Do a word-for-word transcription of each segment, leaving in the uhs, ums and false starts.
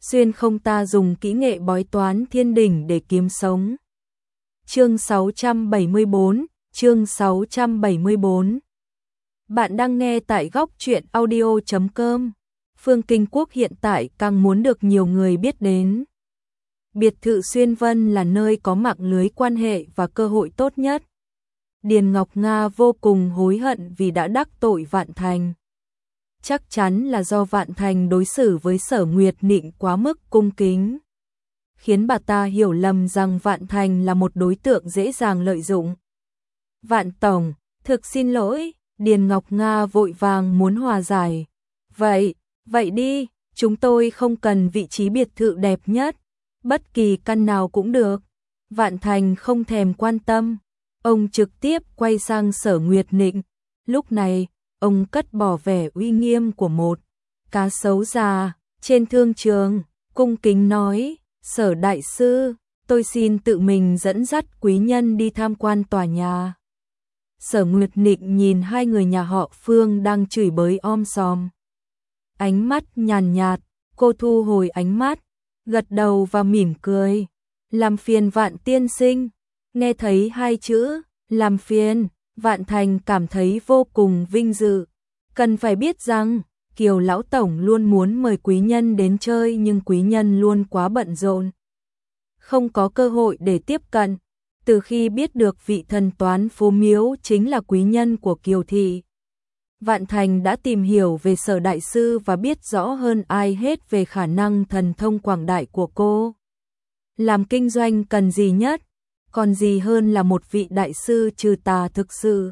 xuyên không ta dùng kỹ nghệ bói toán thiên đỉnh để kiếm sống. Chương sáu trăm bảy mươi bốn, chương sáu trăm bảy mươi bốn. Bạn đang nghe tại góc truyện audio chấm com. Phương Kinh Quốc hiện tại càng muốn được nhiều người biết đến. Biệt thự Xuyên Vân là nơi có mạng lưới quan hệ và cơ hội tốt nhất. Điền Ngọc Nga vô cùng hối hận vì đã đắc tội Vạn Thành. Chắc chắn là do Vạn Thành đối xử với Sở Nguyệt Nịnh quá mức cung kính, khiến bà ta hiểu lầm rằng Vạn Thành là một đối tượng dễ dàng lợi dụng. Vạn Tổng, thực xin lỗi, Điền Ngọc Nga vội vàng muốn hòa giải. Vậy, vậy đi, chúng tôi không cần vị trí biệt thự đẹp nhất, bất kỳ căn nào cũng được. Vạn Thành không thèm quan tâm, ông trực tiếp quay sang Sở Nguyệt Nịnh. Lúc này, ông cất bỏ vẻ uy nghiêm của một cá sấu già trên thương trường, cung kính nói: Sở đại sư, tôi xin tự mình dẫn dắt quý nhân đi tham quan tòa nhà. Sở Nguyệt Nịnh nhìn hai người nhà họ Phương đang chửi bới om sòm, ánh mắt nhàn nhạt, cô thu hồi ánh mắt, gật đầu và mỉm cười. Làm phiền Vạn tiên sinh. Nghe thấy hai chữ làm phiền, Vạn Thành cảm thấy vô cùng vinh dự. Cần phải biết rằng Kiều lão tổng luôn muốn mời quý nhân đến chơi, nhưng quý nhân luôn quá bận rộn, không có cơ hội để tiếp cận. Từ khi biết được vị thần toán phố miếu chính là quý nhân của Kiều thị, Vạn Thành đã tìm hiểu về Sở đại sư và biết rõ hơn ai hết về khả năng thần thông quảng đại của cô. Làm kinh doanh cần gì nhất, còn gì hơn là một vị đại sư trừ tà thực sự.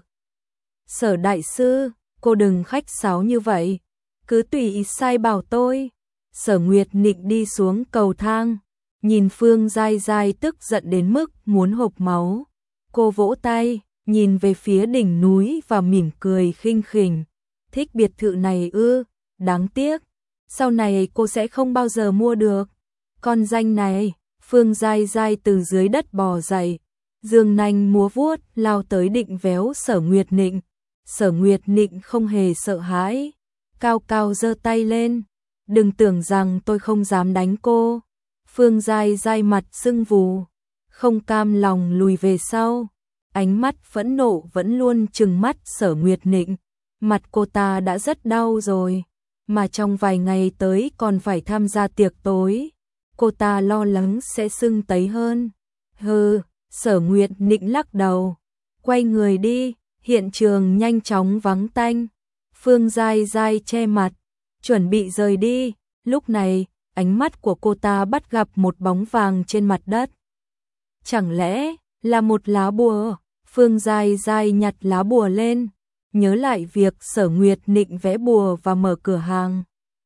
Sở đại sư, cô đừng khách sáo như vậy, cứ tùy ý sai bảo tôi. Sở Nguyệt Nịnh đi xuống cầu thang, nhìn Phương Giai Giai tức giận đến mức muốn hộc máu. Cô vỗ tay, nhìn về phía đỉnh núi và mỉm cười khinh khỉnh. Thích biệt thự này ư? Đáng tiếc, sau này cô sẽ không bao giờ mua được. Con danh này. Phương Giai Giai từ dưới đất bò dậy, giương nanh múa vuốt lao tới định véo Sở Nguyệt Nịnh. Sở Nguyệt Nịnh không hề sợ hãi, cao cao giơ tay lên. Đừng tưởng rằng tôi không dám đánh cô. Phương Giai Giai mặt sưng vù, không cam lòng lùi về sau, ánh mắt phẫn nộ vẫn luôn trừng mắt Sở Nguyệt Nịnh. Mặt cô ta đã rất đau rồi, mà trong vài ngày tới còn phải tham gia tiệc tối, cô ta lo lắng sẽ sưng tấy hơn. Hừ, Sở Nguyệt Nịnh lắc đầu, quay người đi, hiện trường nhanh chóng vắng tanh. Phương Giai Giai che mặt, chuẩn bị rời đi. Lúc này, ánh mắt của cô ta bắt gặp một bóng vàng trên mặt đất. Chẳng lẽ là một lá bùa? Phương Giai Giai nhặt lá bùa lên, nhớ lại việc Sở Nguyệt Nịnh vẽ bùa và mở cửa hàng.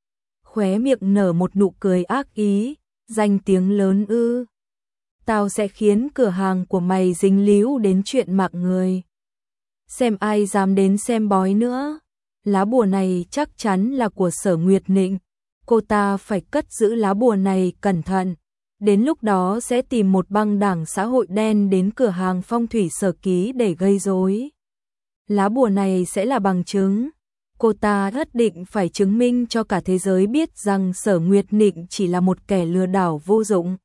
Khóe miệng nở một nụ cười ác ý. Danh tiếng lớn ư? Tao sẽ khiến cửa hàng của mày dính líu đến chuyện mạng người. Xem ai dám đến xem bói nữa. Lá bùa này chắc chắn là của Sở Nguyệt Nịnh. Cô ta phải cất giữ lá bùa này cẩn thận. Đến lúc đó sẽ tìm một băng đảng xã hội đen đến cửa hàng phong thủy Sở Ký để gây rối. Lá bùa này sẽ là bằng chứng. Cô ta nhất định phải chứng minh cho cả thế giới biết rằng Sở Nguyệt Nịnh chỉ là một kẻ lừa đảo vô dụng.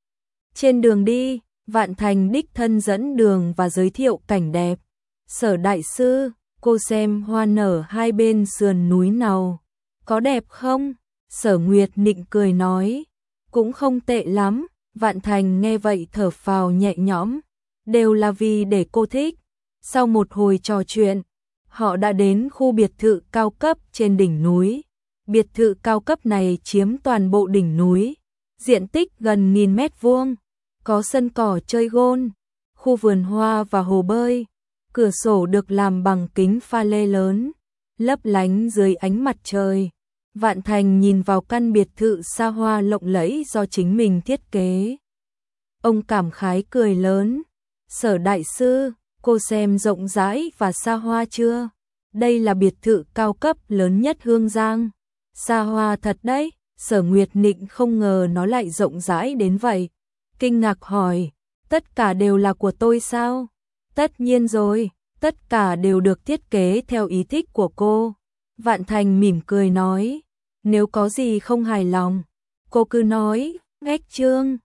Trên đường đi, Vạn Thành đích thân dẫn đường và giới thiệu cảnh đẹp. Sở đại sư, cô xem hoa nở hai bên sườn núi nào, có đẹp không? Sở Nguyệt Nịnh cười nói, cũng không tệ lắm. Vạn Thành nghe vậy thở phào nhẹ nhõm, đều là vì để cô thích. Sau một hồi trò chuyện, họ đã đến khu biệt thự cao cấp trên đỉnh núi. Biệt thự cao cấp này chiếm toàn bộ đỉnh núi, diện tích gần nghìn mét vuông, có sân cỏ chơi gôn, khu vườn hoa và hồ bơi. Cửa sổ được làm bằng kính pha lê lớn, lấp lánh dưới ánh mặt trời. Vạn Thành nhìn vào căn biệt thự xa hoa lộng lẫy do chính mình thiết kế. Ông cảm khái cười lớn, Sở đại sư, cô xem rộng rãi và xa hoa chưa? Đây là biệt thự cao cấp lớn nhất Hương Giang. Xa hoa thật đấy. Sở Nguyệt Nịnh không ngờ nó lại rộng rãi đến vậy. Kinh ngạc hỏi, tất cả đều là của tôi sao? Tất nhiên rồi, tất cả đều được thiết kế theo ý thích của cô. Vạn Thành mỉm cười nói, nếu có gì không hài lòng, Cô cứ nói, ngách trương.